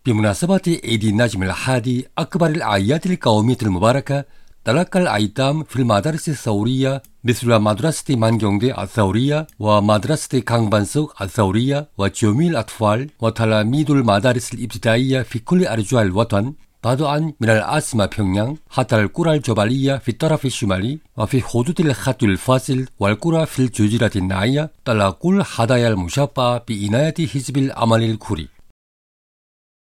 بمناسبة عيد النجم الحادي أكبر الأعياد القومية المباركة، تلقى الأيتام في المدارس الثورية مثل مدرسة مانجيونغدي الثورية ومدرسة كانغبانسوك الثورية وجميع الأطفال وتلاميذ المدارس الابتدائية في كل أرجاء الوطن، بدءا من العاصمة بيونغيانغ حتى القرى الجبلية في الطرف الشمالي وفي حدود الخط الفاصل والقرى في الجزيرة النائية، تلقوا الهدايا المشابهة بعناية حزب العمل الكوري.